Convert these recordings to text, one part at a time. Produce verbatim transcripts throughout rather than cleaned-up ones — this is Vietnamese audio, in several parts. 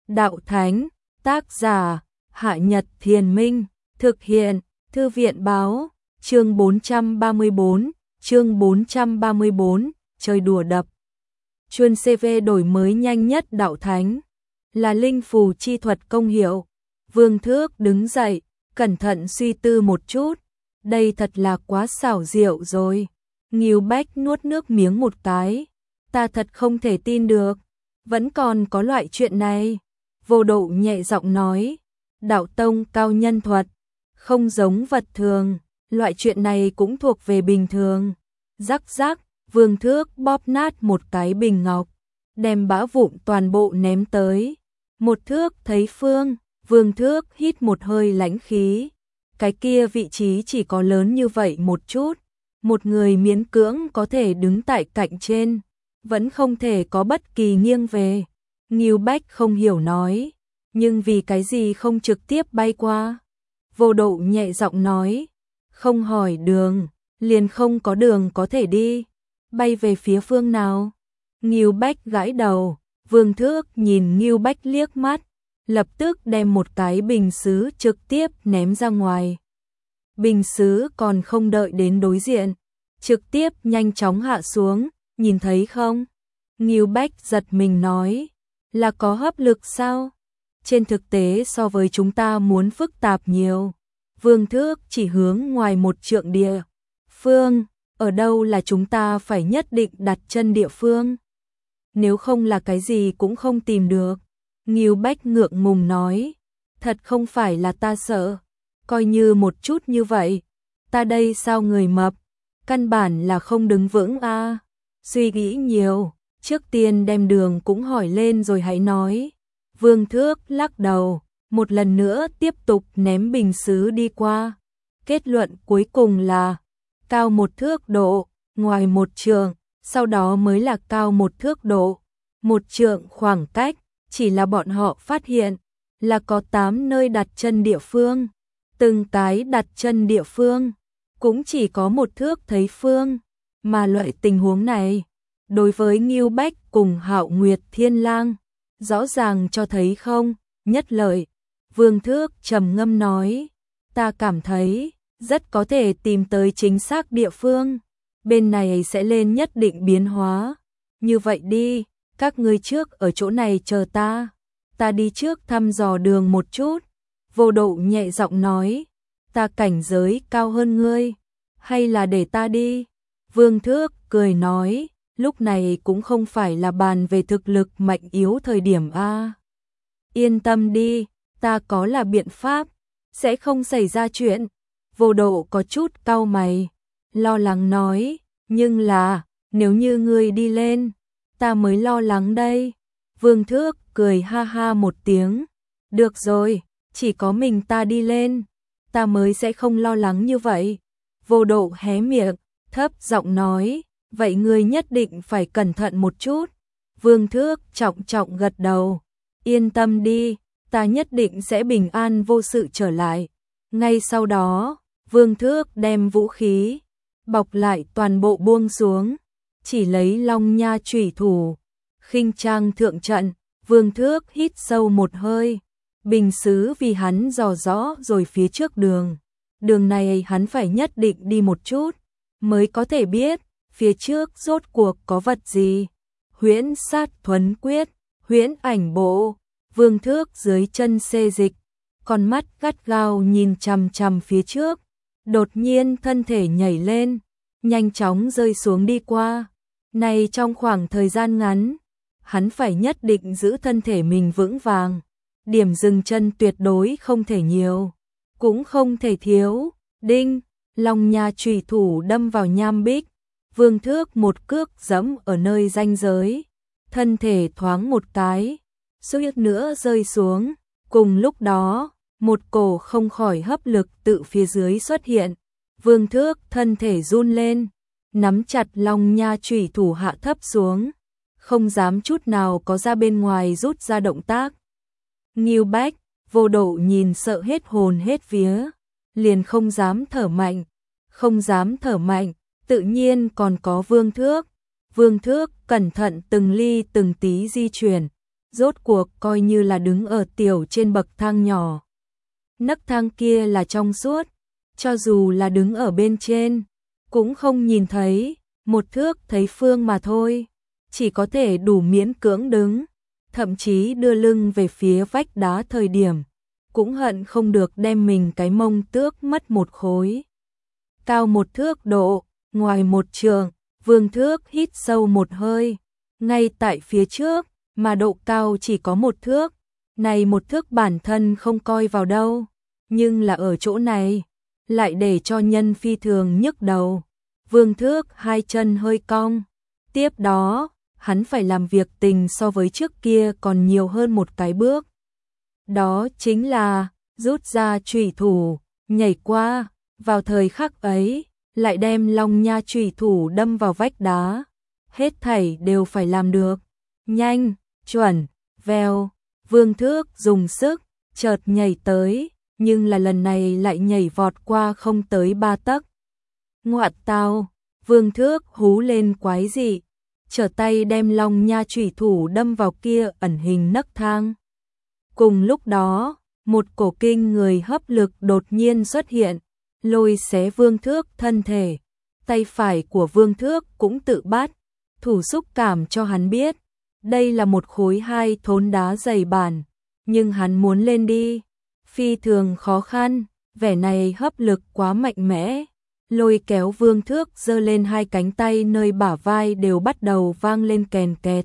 Đạo Thánh, tác giả, Hạ Nhật Thiền Minh, thực hiện, Thư viện Báo, chương bốn trăm ba mươi bốn, chương bốn trăm ba mươi bốn, chơi đùa đập. Chuân xê vê đổi mới nhanh nhất Đạo Thánh, là linh phù chi thuật công hiệu. Vương Thước đứng dậy, cẩn thận suy tư một chút, đây thật là quá xảo diệu rồi. Ngưu Bách nuốt nước miếng một cái, ta thật không thể tin được, vẫn còn có loại chuyện này. Vô Độ nhẹ giọng nói, đạo tông cao nhân thuật, không giống vật thường, loại chuyện này cũng thuộc về bình thường. Rắc rắc, Vương Thước bóp nát một cái bình ngọc, đem bã vụn toàn bộ ném tới. Một thước thấy phương, Vương Thước hít một hơi lãnh khí. Cái kia vị trí chỉ có lớn như vậy một chút, một người miễn cưỡng có thể đứng tại cạnh trên, vẫn không thể có bất kỳ nghiêng về. Ngưu Bách không hiểu nói, nhưng vì cái gì không trực tiếp bay qua? Vô Độ nhẹ giọng nói, không hỏi đường, liền không có đường có thể đi. Bay về phía phương nào? Ngưu Bách gãi đầu. Vương Thước nhìn Ngưu Bách liếc mắt, lập tức đem một cái bình sứ trực tiếp ném ra ngoài. Bình sứ còn không đợi đến đối diện, trực tiếp nhanh chóng hạ xuống, nhìn thấy không? Ngưu Bách giật mình nói, là có hấp lực sao? Trên thực tế so với chúng ta muốn phức tạp nhiều. Vương Thước chỉ hướng ngoài một trượng địa phương, ở đâu là chúng ta phải nhất định đặt chân địa phương? Nếu không là cái gì cũng không tìm được. Ngưu Bách ngượng ngùng nói, thật không phải là ta sợ, coi như một chút như vậy, ta đây sao người mập, căn bản là không đứng vững a. À. Suy nghĩ nhiều, trước tiên đem đường cũng hỏi lên rồi hãy nói. Vương Thước lắc đầu, một lần nữa tiếp tục ném bình sứ đi qua. Kết luận cuối cùng là cao một thước độ, ngoài một trượng, sau đó mới là cao một thước độ. Một trượng khoảng cách, chỉ là bọn họ phát hiện là có tám nơi đặt chân địa phương. Từng cái đặt chân địa phương cũng chỉ có một thước thấy phương, mà loại tình huống này đối với Ngưu Bách cùng Hạo Nguyệt Thiên Lang rõ ràng cho thấy không nhất lợi. Vương Thước trầm ngâm nói, ta cảm thấy rất có thể tìm tới chính xác địa phương, bên này sẽ lên nhất định biến hóa. Như vậy đi, các ngươi trước ở chỗ này chờ ta, ta đi trước thăm dò đường một chút. Vô Độ nhẹ giọng nói, ta cảnh giới cao hơn ngươi, hay là để ta đi? Vương Thước cười nói, lúc này cũng không phải là bàn về thực lực mạnh yếu thời điểm a. Yên tâm đi, ta có là biện pháp, sẽ không xảy ra chuyện. Vô Độ có chút cau mày, lo lắng nói, nhưng là, nếu như ngươi đi lên, ta mới lo lắng đây. Vương Thước cười ha ha một tiếng, được rồi, chỉ có mình ta đi lên, ta mới sẽ không lo lắng như vậy. Vô Độ hé miệng, thấp giọng nói, vậy ngươi nhất định phải cẩn thận một chút. Vương Thước trọng trọng gật đầu, yên tâm đi, ta nhất định sẽ bình an vô sự trở lại. Ngay sau đó, Vương Thước đem vũ khí bọc lại toàn bộ buông xuống, chỉ lấy Long Nha chủy thủ, khinh trang thượng trận. Vương Thước hít sâu một hơi, bình sứ vì hắn dò rõ rồi phía trước đường. Đường này hắn phải nhất định đi một chút, mới có thể biết phía trước rốt cuộc có vật gì. Huyễn Sát Thuấn Quyết, Huyễn Ảnh Bộ. Vương Thước dưới chân xê dịch, con mắt gắt gao nhìn chằm chằm phía trước, đột nhiên thân thể nhảy lên, nhanh chóng rơi xuống đi qua. Này trong khoảng thời gian ngắn, hắn phải nhất định giữ thân thể mình vững vàng, điểm dừng chân tuyệt đối không thể nhiều, cũng không thể thiếu. Đinh, Long Nha chủy thủ đâm vào nham bích, Vương Thước một cước giẫm ở nơi ranh giới, thân thể thoáng một cái, suýt nữa rơi xuống. Cùng lúc đó, một cổ không khỏi hấp lực tự phía dưới xuất hiện, Vương Thước thân thể run lên, nắm chặt Long Nha chủy thủ hạ thấp xuống, không dám chút nào có ra bên ngoài rút ra động tác. Ngưu Bách, Vô Độ nhìn sợ hết hồn hết vía, liền không dám thở mạnh, không dám thở mạnh, tự nhiên còn có Vương Thước. Vương Thước cẩn thận từng ly từng tí di chuyển, rốt cuộc coi như là đứng ở tiểu trên bậc thang nhỏ. Nấc thang kia là trong suốt, cho dù là đứng ở bên trên, cũng không nhìn thấy, một thước thấy phương mà thôi, chỉ có thể đủ miễn cưỡng đứng, thậm chí đưa lưng về phía vách đá thời điểm, cũng hận không được đem mình cái mông tước mất một khối. Cao một thước độ, ngoài một trường, Vương Thước hít sâu một hơi, ngay tại phía trước, mà độ cao chỉ có một thước, này một thước bản thân không coi vào đâu, nhưng là ở chỗ này, lại để cho nhân phi thường nhức đầu. Vương Thước hai chân hơi cong, tiếp đó, hắn phải làm việc tình so với trước kia còn nhiều hơn một cái bước. Đó chính là, rút ra chủy thủ, nhảy qua, vào thời khắc ấy, lại đem long nha chủy thủ đâm vào vách đá. Hết thảy đều phải làm được. Nhanh, chuẩn, vèo, Vương Thước dùng sức, chợt nhảy tới, nhưng là lần này lại nhảy vọt qua không tới ba tấc. Ngoạn tào, Vương Thước hú lên quái dị, trở tay đem long nha chủy thủ đâm vào kia ẩn hình nấc thang. Cùng lúc đó, một cổ kinh người hấp lực đột nhiên xuất hiện, lôi xé Vương Thước thân thể. Tay phải của Vương Thước cũng tự bắt, thủ xúc cảm cho hắn biết, đây là một khối hai thốn đá dày bản, nhưng hắn muốn lên đi, phi thường khó khăn, vẻ này hấp lực quá mạnh mẽ, lôi kéo Vương Thước giơ lên hai cánh tay nơi bả vai đều bắt đầu vang lên kèn kẹt.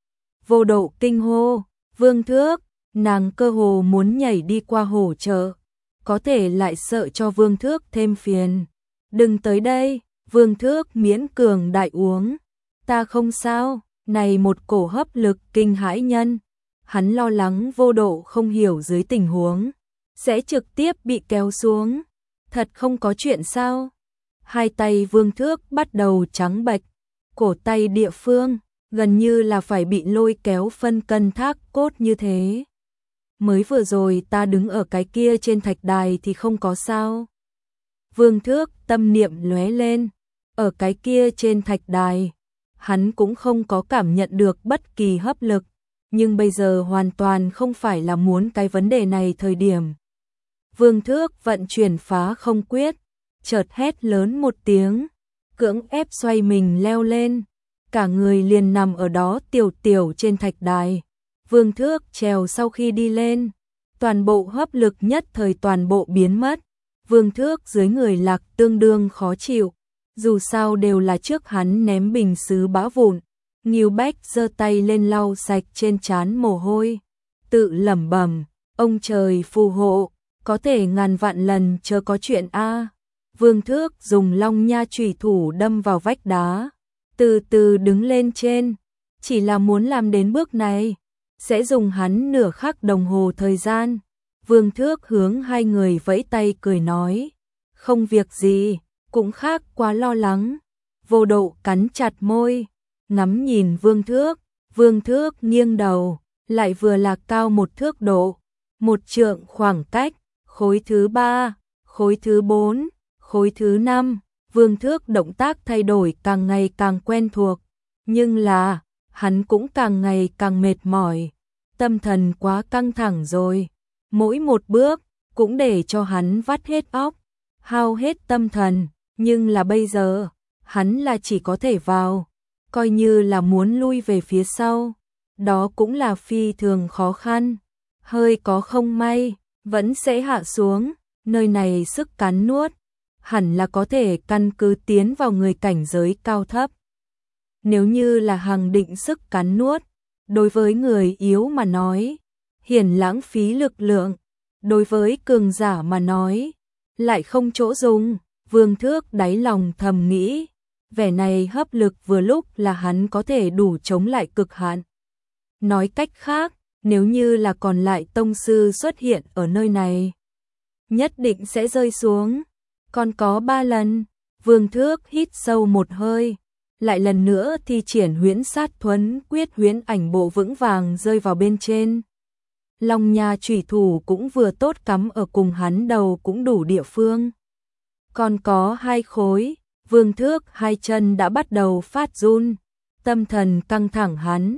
Vô độ kinh hô, Vương Thước, nàng cơ hồ muốn nhảy đi qua hỗ trợ, có thể lại sợ cho Vương Thước thêm phiền. Đừng tới đây, Vương Thước miễn cường đại uống, ta không sao, này một cổ hấp lực kinh hãi nhân. Hắn lo lắng vô độ không hiểu dưới tình huống, sẽ trực tiếp bị kéo xuống. Thật không có chuyện sao? Hai tay Vương Thước bắt đầu trắng bệch, cổ tay địa phương, gần như là phải bị lôi kéo phân cân thác cốt như thế. Mới vừa rồi ta đứng ở cái kia trên thạch đài thì không có sao. Vương Thước tâm niệm lóe lên, ở cái kia trên thạch đài, hắn cũng không có cảm nhận được bất kỳ hấp lực, nhưng bây giờ hoàn toàn không phải là muốn cái vấn đề này thời điểm. Vương Thước vận chuyển phá không quyết, chợt hét lớn một tiếng, cưỡng ép xoay mình leo lên, cả người liền nằm ở đó tiểu tiểu trên thạch đài. Vương Thước trèo sau khi đi lên, toàn bộ hấp lực nhất thời toàn bộ biến mất. Vương Thước dưới người lạc tương đương khó chịu, dù sao đều là trước hắn ném bình sứ bão vụn. Ngưu Bách giơ tay lên lau sạch trên trán mồ hôi, tự lẩm bẩm, ông trời phù hộ, có thể ngàn vạn lần chớ có chuyện a. Vương Thước dùng long nha chủy thủ đâm vào vách đá, từ từ đứng lên trên, chỉ là muốn làm đến bước này, sẽ dùng hắn nửa khắc đồng hồ thời gian. Vương Thước hướng hai người vẫy tay cười nói, không việc gì, cũng khác quá lo lắng. Vô độ cắn chặt môi, ngắm nhìn Vương Thước, Vương Thước nghiêng đầu, lại vừa là cao một thước độ, một trượng khoảng cách, khối thứ ba, khối thứ bốn, khối thứ năm, Vương Thước động tác thay đổi càng ngày càng quen thuộc, nhưng là, hắn cũng càng ngày càng mệt mỏi, tâm thần quá căng thẳng rồi, mỗi một bước, cũng để cho hắn vắt hết óc, hao hết tâm thần, nhưng là bây giờ, hắn là chỉ có thể vào, coi như là muốn lui về phía sau, đó cũng là phi thường khó khăn, hơi có không may, vẫn sẽ hạ xuống, nơi này sức cắn nuốt, hẳn là có thể căn cứ tiến vào người cảnh giới cao thấp. Nếu như là hàng định sức cắn nuốt, đối với người yếu mà nói, hiển lãng phí lực lượng, đối với cường giả mà nói, lại không chỗ dùng. Vương Thước đáy lòng thầm nghĩ, vẻ này hấp lực vừa lúc là hắn có thể đủ chống lại cực hạn. Nói cách khác, nếu như là còn lại tông sư xuất hiện ở nơi này, nhất định sẽ rơi xuống. Còn có ba lần, Vương Thước hít sâu một hơi, lại lần nữa thi triển huyễn sát thuấn quyết, huyễn ảnh bộ vững vàng rơi vào bên trên. Long nha chủy thủ cũng vừa tốt cắm ở cùng hắn đầu cũng đủ địa phương. Còn có hai khối, Vương Thước hai chân đã bắt đầu phát run, tâm thần căng thẳng hắn,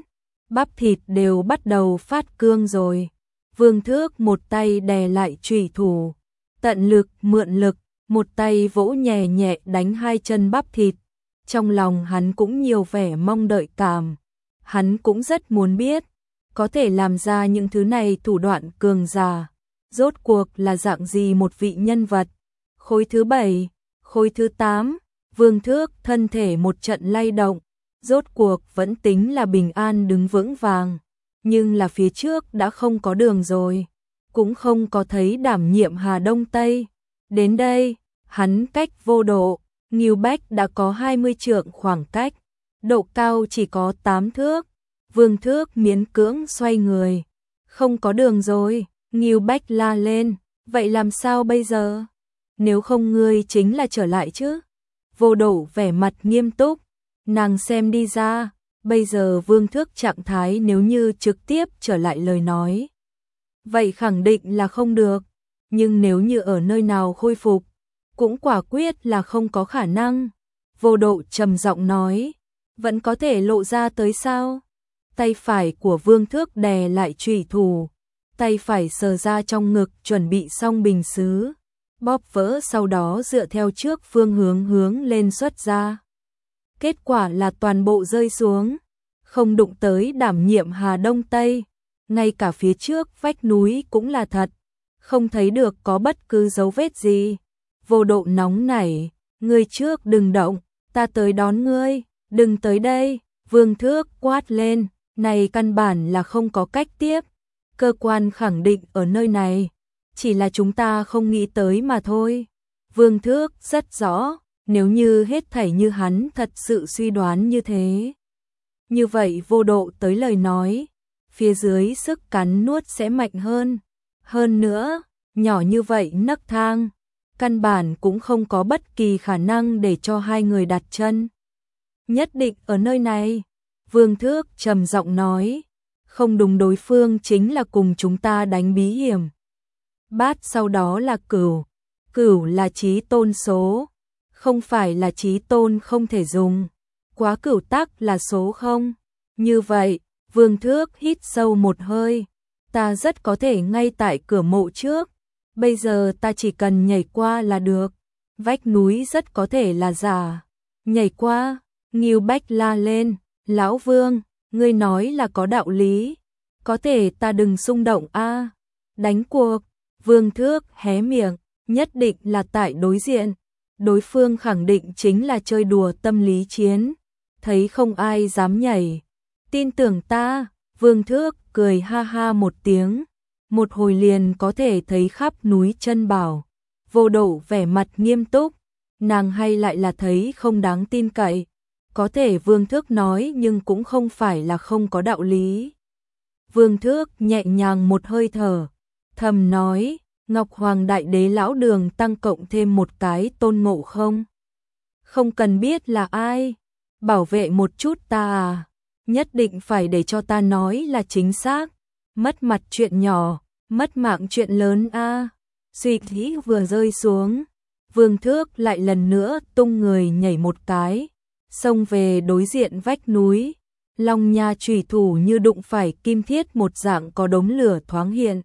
bắp thịt đều bắt đầu phát cương rồi. Vương Thước một tay đè lại chủy thủ, tận lực mượn lực, một tay vỗ nhẹ nhẹ đánh hai chân bắp thịt. Trong lòng hắn cũng nhiều vẻ mong đợi cảm. Hắn cũng rất muốn biết, có thể làm ra những thứ này thủ đoạn cường giả. Rốt cuộc là dạng gì một vị nhân vật. Khối thứ bảy, khối thứ tám, Vương Thước thân thể một trận lay động. Rốt cuộc vẫn tính là bình an đứng vững vàng. Nhưng là phía trước đã không có đường rồi. Cũng không có thấy đảm nhiệm Hà Đông Tây. Đến đây, hắn cách vô độ. Ngưu Bách đã có hai mươi trượng khoảng cách. Độ cao chỉ có tám thước. Vương Thước miễn cưỡng xoay người. Không có đường rồi. Ngưu Bách la lên. Vậy làm sao bây giờ? Nếu không ngươi chính là trở lại chứ? Vô độ vẻ mặt nghiêm túc. Nàng xem đi ra. Bây giờ Vương Thước trạng thái nếu như trực tiếp trở lại lời nói. Vậy khẳng định là không được. Nhưng nếu như ở nơi nào khôi phục, cũng quả quyết là không có khả năng. Vô độ trầm giọng nói. Vẫn có thể lộ ra tới sao? Tay phải của Vương Thước đè lại chủy thủ. Tay phải sờ ra trong ngực chuẩn bị xong bình sứ. Bóp vỡ sau đó dựa theo trước phương hướng hướng lên xuất ra. Kết quả là toàn bộ rơi xuống. Không đụng tới đảm nhiệm Hà Đông Tây. Ngay cả phía trước vách núi cũng là thật. Không thấy được có bất cứ dấu vết gì. Vô độ nóng nảy. Ngươi trước đừng động. Ta tới đón ngươi. Đừng tới đây. Vương Thước quát lên. Này căn bản là không có cách tiếp. Cơ quan khẳng định ở nơi này. Chỉ là chúng ta không nghĩ tới mà thôi. Vương Thước rất rõ. Nếu như hết thảy như hắn thật sự suy đoán như thế. Như vậy vô độ tới lời nói. Phía dưới sức cắn nuốt sẽ mạnh hơn. Hơn nữa, nhỏ như vậy nấc thang. Căn bản cũng không có bất kỳ khả năng để cho hai người đặt chân. Nhất định ở nơi này. Vương Thước trầm giọng nói. Không đúng, đối phương chính là cùng chúng ta đánh bí hiểm. Bát sau đó là cửu. Cửu là chí tôn số. Không phải là chí tôn không thể dùng. Quá cửu tắc là số không. Như vậy, Vương Thước hít sâu một hơi. Ta rất có thể ngay tại cửa mộ trước. Bây giờ ta chỉ cần nhảy qua là được. Vách núi rất có thể là giả. Nhảy qua, Ngưu Bách la lên. Lão Vương, ngươi nói là có đạo lý. Có thể ta đừng xung động a. Đánh cuộc. Vương Thước hé miệng. Nhất định là tại đối diện. Đối phương khẳng định chính là chơi đùa tâm lý chiến. Thấy không ai dám nhảy. Tin tưởng ta. Vương Thước cười ha ha một tiếng. Một hồi liền có thể thấy khắp núi chân bảo. Vô độ vẻ mặt nghiêm túc. Nàng hay lại là thấy không đáng tin cậy. Có thể Vương Thước nói nhưng cũng không phải là không có đạo lý. Vương Thước nhẹ nhàng một hơi thở. Thầm nói. Ngọc Hoàng Đại Đế lão đường tăng cộng thêm một cái Tôn Ngộ Không. Không cần biết là ai. Bảo vệ một chút ta à. Nhất định phải để cho ta nói là chính xác. Mất mặt chuyện nhỏ, mất mạng chuyện lớn a. À. Suy nghĩ vừa rơi xuống. Vương Thước lại lần nữa tung người nhảy một cái. Xông về đối diện vách núi. Long nha chủy thủ như đụng phải kim thiết một dạng có đống lửa thoáng hiện.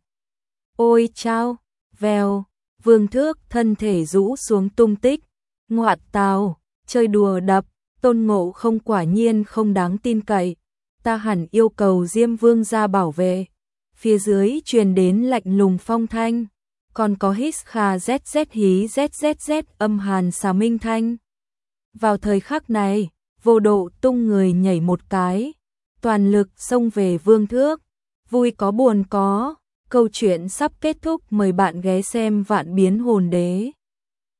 Ôi chao! Vèo, Vương Thước thân thể rũ xuống tung tích. Ngoạn tào, chơi đùa đập, Tôn Ngộ Không quả nhiên không đáng tin cậy. Ta hẳn yêu cầu Diêm Vương ra bảo vệ. Phía dưới truyền đến lạnh lùng phong thanh. Còn có hít kha zz hí zzz âm hàn xà minh thanh. Vào thời khắc này, vô độ tung người nhảy một cái. Toàn lực xông về Vương Thước. Vui có buồn có. Câu chuyện sắp kết thúc, mời bạn ghé xem Vạn Biến Hồn Đế.